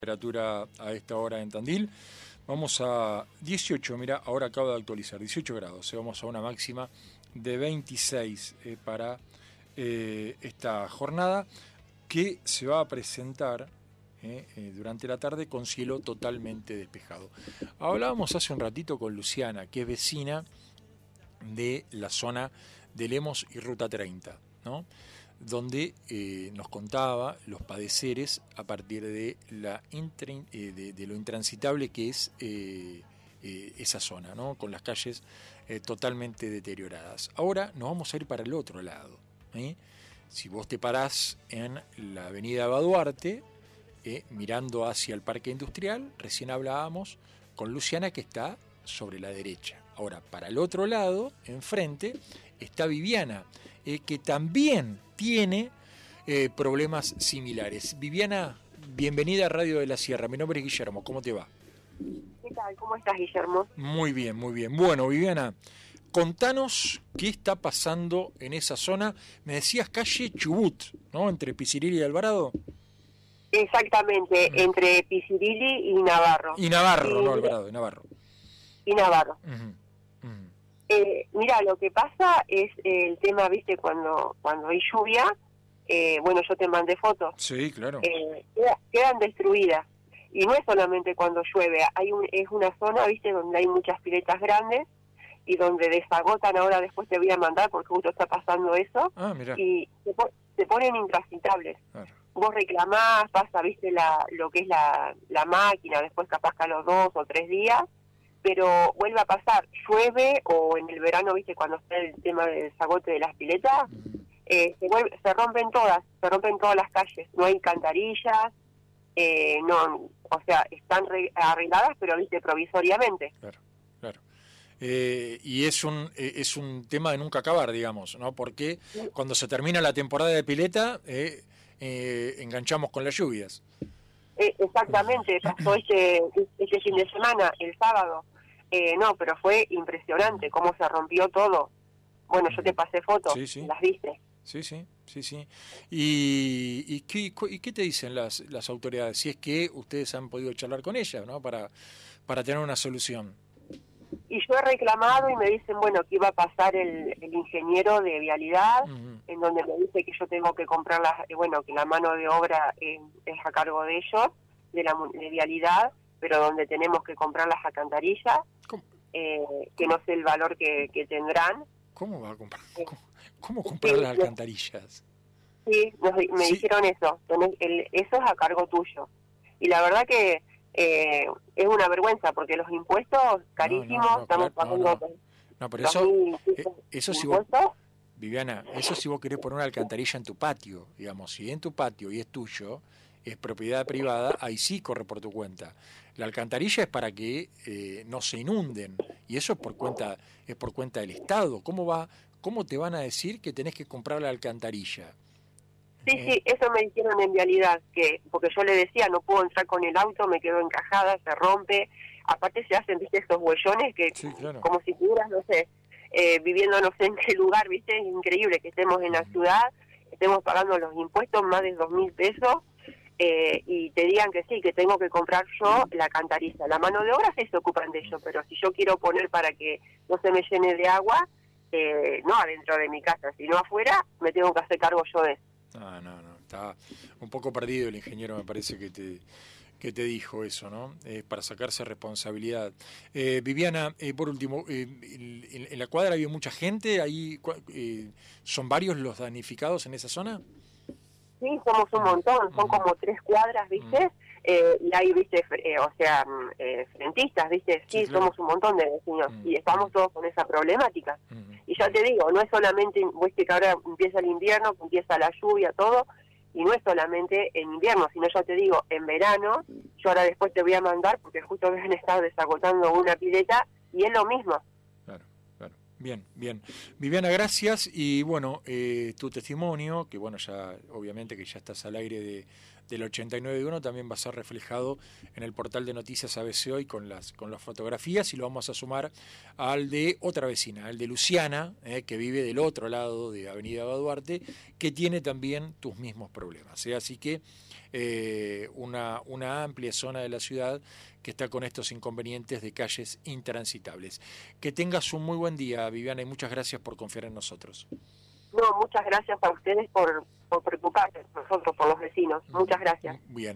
Temperatura a esta hora en Tandil. Vamos a 18, mira, ahora acabo de actualizar, 18 grados. Vamos a una máxima de 26 para esta jornada que se va a presentar durante la tarde con cielo totalmente despejado. Hablábamos hace un ratito con Luciana, que es vecina de la zona de Lemos y Ruta 30, ¿no? Donde nos contaba los padeceres a partir de lo intransitable que es esa zona, ¿no? Con las calles totalmente deterioradas. Ahora nos vamos a ir para el otro lado. Si vos te parás en la avenida Baduarte, mirando hacia el Parque Industrial, recién hablábamos con Luciana que está sobre la derecha. Ahora, para el otro lado, enfrente, está Viviana, que también tiene problemas similares. Viviana, bienvenida a Radio de la Sierra. Mi nombre es Guillermo. ¿Cómo te va? ¿Qué tal? ¿Cómo estás, Guillermo? Muy bien, muy bien. Bueno, Viviana, contanos qué está pasando en esa zona. Me decías calle Chubut, ¿no? Entre Piscirilli y Alvarado. Exactamente, entre Piscirilli y Navarro. Y Navarro, no Alvarado, y Navarro. Y Navarro. Mira, lo que pasa es el tema, viste, cuando hay lluvia, bueno, yo te mandé fotos. Sí, claro. Quedan destruidas. Y no es solamente cuando llueve, es una zona, viste, donde hay muchas piletas grandes y donde desagotan. Ahora después te voy a mandar porque justo está pasando eso. Ah, mira. Y se ponen intransitables. Claro. Vos reclamás, pasa, viste, lo que es la máquina, después capaz que a los 2 o 3 días, pero vuelve a pasar, llueve, o en el verano, viste, cuando está el tema del desagote de las piletas, se rompen todas las calles, no hay cantarillas, no, o sea, están arregladas, pero viste, provisoriamente. Claro, claro. Y es un tema de nunca acabar, digamos, ¿no? Porque cuando se termina la temporada de pileta, enganchamos con las lluvias. Exactamente, pasó ese fin de semana, el sábado. No, pero fue impresionante cómo se rompió todo. Bueno, yo te pasé fotos, sí. ¿las viste? Sí. ¿Y qué te dicen las autoridades? Si es que ustedes han podido charlar con ellas, ¿no? Para tener una solución. Y yo he reclamado y me dicen, bueno, que iba a pasar el ingeniero de vialidad, en donde me dice que yo tengo que comprar que la mano de obra es a cargo de ellos, de vialidad, pero donde tenemos que comprar las alcantarillas, que no sé el valor que tendrán. ¿Cómo va a comprar? ¿Cómo comprar las alcantarillas? Sí, me dijeron eso, eso es a cargo tuyo. Y la verdad que es una vergüenza, porque los impuestos carísimos, estamos pagando... No, pero eso si vos, Viviana, eso si vos querés poner una alcantarilla en tu patio, digamos, si en tu patio y es tuyo, es propiedad privada, ahí sí corre por tu cuenta. La alcantarilla es para que no se inunden, y eso es por cuenta del Estado. ¿Cómo te van a decir que tenés que comprar la alcantarilla? Sí, eso me dijeron en vialidad, porque yo le decía, no puedo entrar con el auto, me quedo encajada, se rompe, aparte se hacen, viste, esos huellones que, sí, claro, como si estuvieras, no sé, viviendo no sé en qué lugar, viste, es increíble que estemos en la ciudad, estemos pagando los impuestos, más de 2.000 pesos, y te digan que sí, que tengo que comprar yo la alcantarilla. La mano de obra sí se ocupan de ello, pero si yo quiero poner para que no se me llene de agua, no adentro de mi casa, sino afuera, me tengo que hacer cargo yo de eso. No, está un poco perdido el ingeniero, me parece que te dijo eso, ¿no? Para sacarse responsabilidad. Viviana, por último, ¿en la cuadra había mucha gente? ¿Ahí son varios los damnificados en esa zona? Sí, somos un montón, son como 3 cuadras, ¿viste? Y hay, ¿viste? Frentistas, ¿viste? Sí, claro, somos un montón de vecinos y estamos todos con esa problemática. Y ya te digo, no es solamente, viste, que ahora empieza el invierno, empieza la lluvia, todo, y no es solamente en invierno, sino ya te digo, en verano, yo ahora después te voy a mandar, porque justo habían estado desagotando una pileta, y es lo mismo. Claro. Bien. Viviana, gracias. Y bueno, tu testimonio, que bueno, ya obviamente que ya estás al aire del 89.1 también va a ser reflejado en el portal de noticias ABC Hoy con las fotografías, y lo vamos a sumar al de otra vecina, al de Luciana, que vive del otro lado de Avenida Baduarte, que tiene también tus mismos problemas. Así que una amplia zona de la ciudad que está con estos inconvenientes de calles intransitables. Que tengas un muy buen día, Viviana, y muchas gracias por confiar en nosotros. No, muchas gracias a ustedes por preocuparse por nosotros, por los vecinos. Muchas gracias. Bien.